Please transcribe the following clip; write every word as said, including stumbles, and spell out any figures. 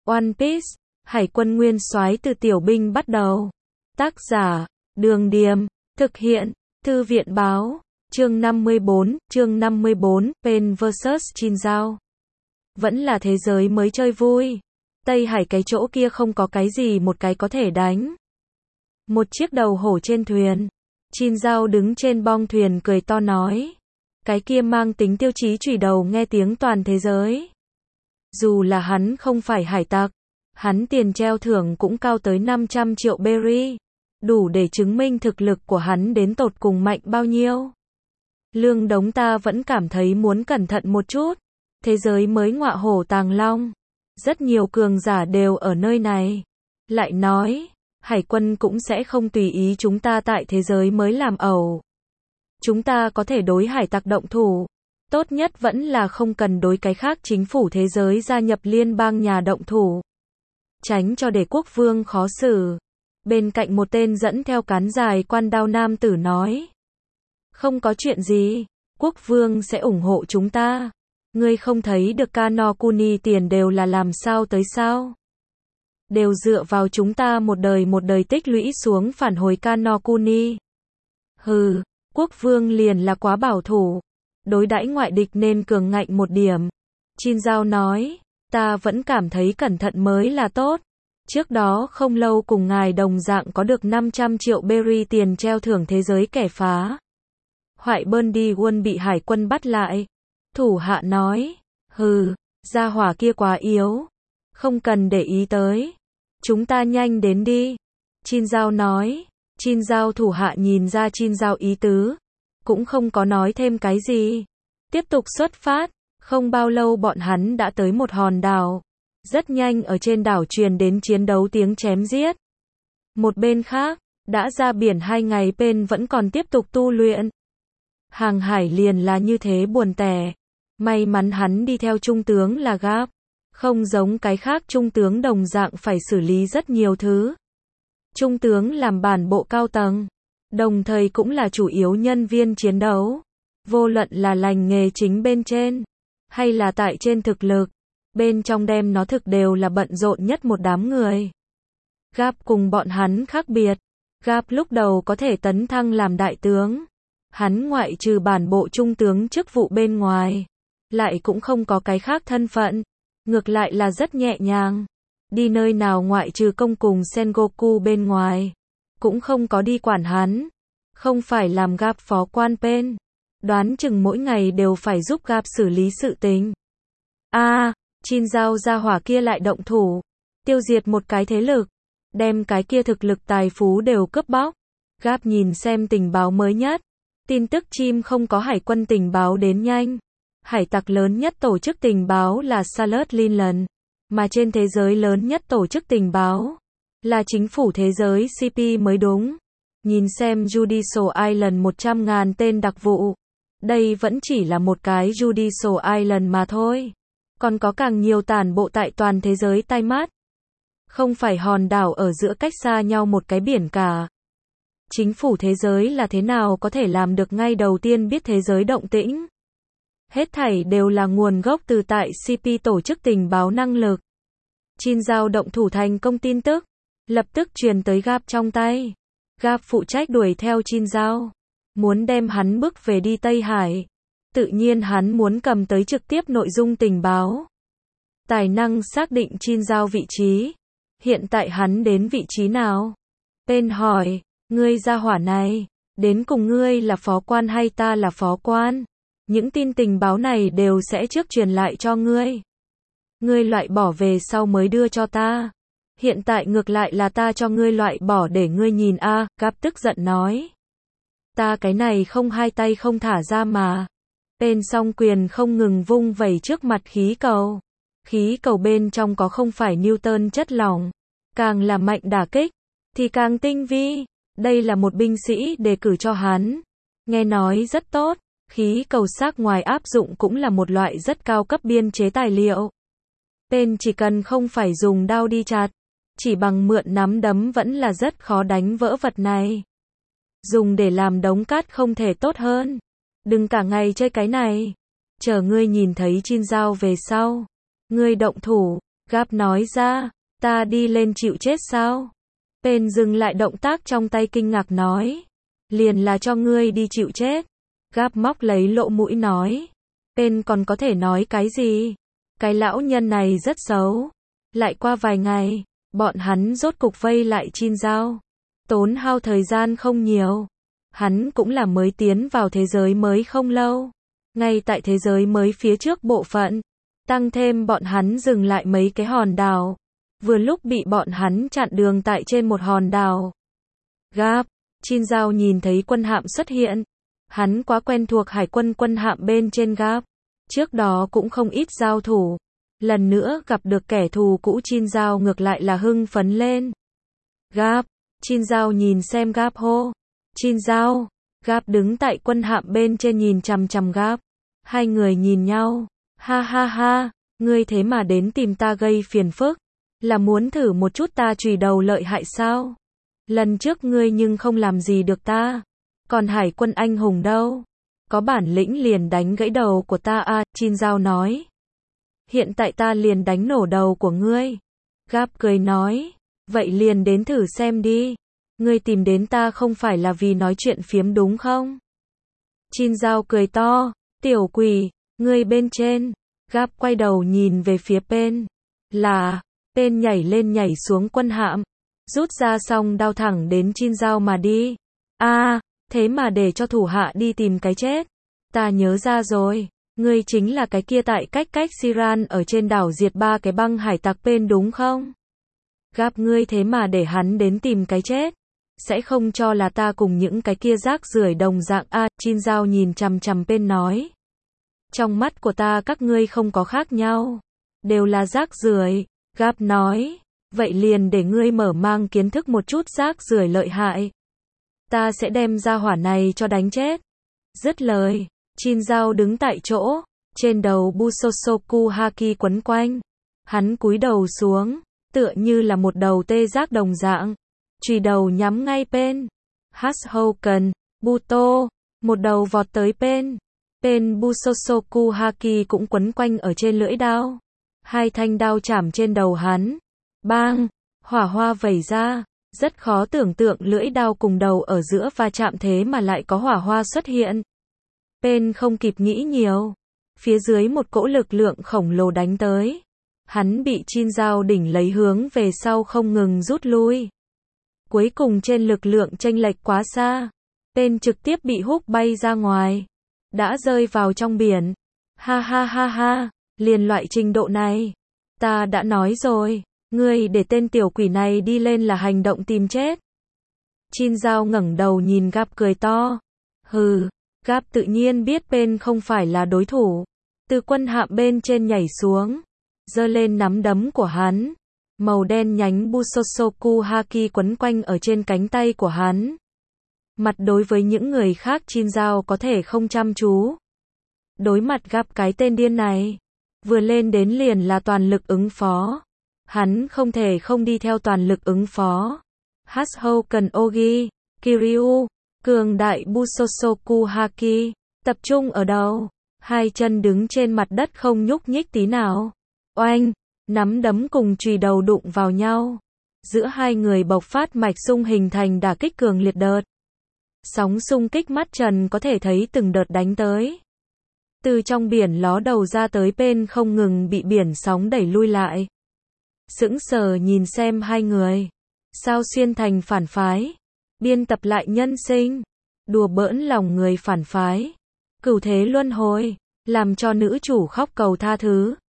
One Piece, Hải quân nguyên soái từ tiểu binh bắt đầu. Tác giả, Đường Điềm, thực hiện, Thư viện báo, chương năm mươi bốn, chương năm mươi bốn, Pain versus. Jin Zhao. Vẫn là thế giới mới chơi vui. Tây Hải cái chỗ kia không có cái gì một cái có thể đánh. Một chiếc đầu hổ trên thuyền. Jin Zhao đứng trên bong thuyền cười to nói. Cái kia mang tính tiêu chí chùy đầu nghe tiếng toàn thế giới. Dù là hắn không phải hải tặc, hắn tiền treo thưởng cũng cao tới năm trăm triệu berry, đủ để chứng minh thực lực của hắn đến tột cùng mạnh bao nhiêu. Lương Đống ta vẫn cảm thấy muốn cẩn thận một chút. Thế giới mới ngọa hổ tàng long. Rất nhiều cường giả đều ở nơi này. Lại nói, hải quân cũng sẽ không tùy ý chúng ta tại thế giới mới làm ẩu. Chúng ta có thể đối hải tặc động thủ. Tốt nhất vẫn là không cần đối cái khác chính phủ thế giới gia nhập liên bang nhà động thủ. Tránh cho để quốc vương khó xử. Bên cạnh một tên dẫn theo cán dài quan đao nam tử nói. Không có chuyện gì, quốc vương sẽ ủng hộ chúng ta. Ngươi không thấy được Kano Kuni tiền đều là làm sao tới sao? Đều dựa vào chúng ta một đời một đời tích lũy xuống phản hồi Kano Kuni. Hừ, quốc vương liền là quá bảo thủ. Đối đãi ngoại địch nên cường ngạnh một điểm. Jin Zhao nói, ta vẫn cảm thấy cẩn thận mới là tốt. Trước đó không lâu cùng ngài đồng dạng có được năm trăm triệu berry tiền treo thưởng thế giới kẻ phá. Hoại Burndy Won bị hải quân bắt lại. Thủ hạ nói, hừ, gia hỏa kia quá yếu. Không cần để ý tới. Chúng ta nhanh đến đi. Jin Zhao nói. Jin Zhao thủ hạ nhìn ra Jin Zhao ý tứ. Cũng không có nói thêm cái gì. Tiếp tục xuất phát. Không bao lâu bọn hắn đã tới một hòn đảo. Rất nhanh ở trên đảo truyền đến chiến đấu tiếng chém giết. Một bên khác, đã ra biển hai ngày Pain vẫn còn tiếp tục tu luyện. Hàng hải liền là như thế buồn tẻ. May mắn hắn đi theo trung tướng là Garp. Không giống cái khác trung tướng đồng dạng phải xử lý rất nhiều thứ. Trung tướng làm bản bộ cao tầng. Đồng thời cũng là chủ yếu nhân viên chiến đấu. Vô luận là lành nghề chính bên trên. Hay là tại trên thực lực. Bên trong đem nó thực đều là bận rộn nhất một đám người. Garp cùng bọn hắn khác biệt. Garp lúc đầu có thể tấn thăng làm đại tướng. Hắn ngoại trừ bản bộ trung tướng chức vụ bên ngoài. Lại cũng không có cái khác thân phận. Ngược lại là rất nhẹ nhàng. Đi nơi nào ngoại trừ công cùng Sengoku bên ngoài. Cũng không có đi quản hắn. Không phải làm Garp phó quan Pain. Đoán chừng mỗi ngày đều phải giúp Garp xử lý sự tình. A, à, Jin Zhao gia hỏa kia lại động thủ. Tiêu diệt một cái thế lực. Đem cái kia thực lực tài phú đều cướp bóc. Garp nhìn xem tình báo mới nhất. Tin tức chim không có hải quân tình báo đến nhanh. Hải tặc lớn nhất tổ chức tình báo là Salut Linland. Mà trên thế giới lớn nhất tổ chức tình báo là chính phủ thế giới xê pê mới đúng. Nhìn xem Judicial Island một trăm ngàn tên đặc vụ. Đây vẫn chỉ là một cái Judicial Island mà thôi. Còn có càng nhiều tản bộ tại toàn thế giới tai mắt. Không phải hòn đảo ở giữa cách xa nhau một cái biển cả. Chính phủ thế giới là thế nào có thể làm được ngay đầu tiên biết thế giới động tĩnh. Hết thảy đều là nguồn gốc từ tại xê pê tổ chức tình báo năng lực. Jin Zhao động thủ thành công tin tức. Lập tức truyền tới Garp trong tay. Garp phụ trách đuổi theo Jin Zhao. Muốn đem hắn bước về đi Tây Hải. Tự nhiên hắn muốn cầm tới trực tiếp nội dung tình báo. Tài năng xác định Jin Zhao vị trí. Hiện tại hắn đến vị trí nào? Pain hỏi, ngươi gia hỏa này, đến cùng ngươi là phó quan hay ta là phó quan? Những tin tình báo này đều sẽ trước truyền lại cho ngươi. Ngươi loại bỏ về sau mới đưa cho ta. Hiện tại ngược lại là ta cho ngươi loại bỏ để ngươi nhìn a, à, Garp tức giận nói. Ta cái này không hai tay không thả ra mà. Pain song quyền không ngừng vung vẩy trước mặt khí cầu. Khí cầu bên trong có không phải Newton chất lỏng. Càng là mạnh đả kích, thì càng tinh vi. Đây là một binh sĩ đề cử cho hắn. Nghe nói rất tốt. Khí cầu xác ngoài áp dụng cũng là một loại rất cao cấp biên chế tài liệu. Pain chỉ cần không phải dùng đao đi chặt. Chỉ bằng mượn nắm đấm vẫn là rất khó đánh vỡ vật này. Dùng để làm đống cát không thể tốt hơn. Đừng cả ngày chơi cái này. Chờ ngươi nhìn thấy Jin Zhao về sau. Ngươi động thủ. Gap nói ra, ta đi lên chịu chết sao? Pen dừng lại động tác trong tay kinh ngạc nói. Liền là cho ngươi đi chịu chết. Gap móc lấy lỗ mũi nói. Pen còn có thể nói cái gì? Cái lão nhân này rất xấu. Lại qua vài ngày, bọn hắn rốt cục vây lại Chin Giao. Tốn hao thời gian không nhiều. Hắn cũng là mới tiến vào thế giới mới không lâu. Ngay tại thế giới mới phía trước bộ phận. Tăng thêm bọn hắn dừng lại mấy cái hòn đảo. Vừa lúc bị bọn hắn chặn đường tại trên một hòn đảo. Gap, Chin Giao nhìn thấy quân hạm xuất hiện. Hắn quá quen thuộc hải quân quân hạm bên trên Gap. Trước đó cũng không ít giao thủ. Lần nữa gặp được kẻ thù cũ Chin Giao ngược lại là hưng phấn lên. Gap, Chin Giao nhìn xem Gap hô. Chin Giao, Gap đứng tại quân hạm bên trên nhìn chằm chằm Gap. Hai người nhìn nhau. Ha ha ha, ngươi thế mà đến tìm ta gây phiền phức. Là muốn thử một chút ta chùy đầu lợi hại sao? Lần trước ngươi nhưng không làm gì được ta. Còn hải quân anh hùng đâu? Có bản lĩnh liền đánh gãy đầu của ta à, Chin Giao nói. Hiện tại ta liền đánh nổ đầu của ngươi. Gap cười nói. Vậy liền đến thử xem đi. Ngươi tìm đến ta không phải là vì nói chuyện phiếm đúng không? Chin Giao cười to. Tiểu quỷ, ngươi bên trên. Gap quay đầu nhìn về phía Pen. Là, Pen nhảy lên nhảy xuống quân hạm. Rút ra xong đao thẳng đến Chin Giao mà đi. A, à, thế mà để cho thủ hạ đi tìm cái chết. Ta nhớ ra rồi. Ngươi chính là cái kia tại cách cách Siran ở trên đảo diệt ba cái băng hải tặc Pen đúng không? Gap ngươi thế mà để hắn đến tìm cái chết. Sẽ không cho là ta cùng những cái kia rác rưởi đồng dạng a, à, Chin Giao nhìn chằm chằm Pen nói. Trong mắt của ta các ngươi không có khác nhau. Đều là rác rưởi, Gap nói. Vậy liền để ngươi mở mang kiến thức một chút rác rưởi lợi hại. Ta sẽ đem ra hỏa này cho đánh chết. Dứt lời, Chin Giao đứng tại chỗ, trên đầu Busosoku Haki quấn quanh. Hắn cúi đầu xuống, tựa như là một đầu tê giác đồng dạng. Chùy đầu nhắm ngay Pen. Hashouken, Buto, một đầu vọt tới Pen. Pen Busosoku Haki cũng quấn quanh ở trên lưỡi đao. Hai thanh đao chảm trên đầu hắn. Bang, hỏa hoa vẩy ra. Rất khó tưởng tượng lưỡi đao cùng đầu ở giữa va chạm thế mà lại có hỏa hoa xuất hiện. Pen không kịp nghĩ nhiều. Phía dưới một cỗ lực lượng khổng lồ đánh tới. Hắn bị Chin Giao đỉnh lấy hướng về sau không ngừng rút lui. Cuối cùng trên lực lượng chênh lệch quá xa. Pen trực tiếp bị húc bay ra ngoài. Đã rơi vào trong biển. Ha ha ha ha, liền loại trình độ này. Ta đã nói rồi, ngươi để tên tiểu quỷ này đi lên là hành động tìm chết. Chin Giao ngẩng đầu nhìn Gap cười to. Hừ, Gap tự nhiên biết Pen không phải là đối thủ. Từ quân hạm bên trên nhảy xuống. Giơ lên nắm đấm của hắn. Màu đen nhánh Busosoku Haki quấn quanh ở trên cánh tay của hắn. Mặt đối với những người khác Chin Giao có thể không chăm chú. Đối mặt Gap cái tên điên này. Vừa lên đến liền là toàn lực ứng phó. Hắn không thể không đi theo toàn lực ứng phó. Hashouken Ogi, Kiryu, cường đại Busosoku Haki, tập trung ở đầu. Hai chân đứng trên mặt đất không nhúc nhích tí nào. Oanh, nắm đấm cùng chùy đầu đụng vào nhau. Giữa hai người bộc phát mạch xung hình thành đả kích cường liệt đợt. Sóng xung kích mắt trần có thể thấy từng đợt đánh tới. Từ trong biển ló đầu ra tới Pen không ngừng bị biển sóng đẩy lui lại. Sững sờ nhìn xem hai người. Sao xuyên thành phản phái. Biên tập lại nhân sinh. Đùa bỡn lòng người phản phái. Cửu thế luân hồi. Làm cho nữ chủ khóc cầu tha thứ.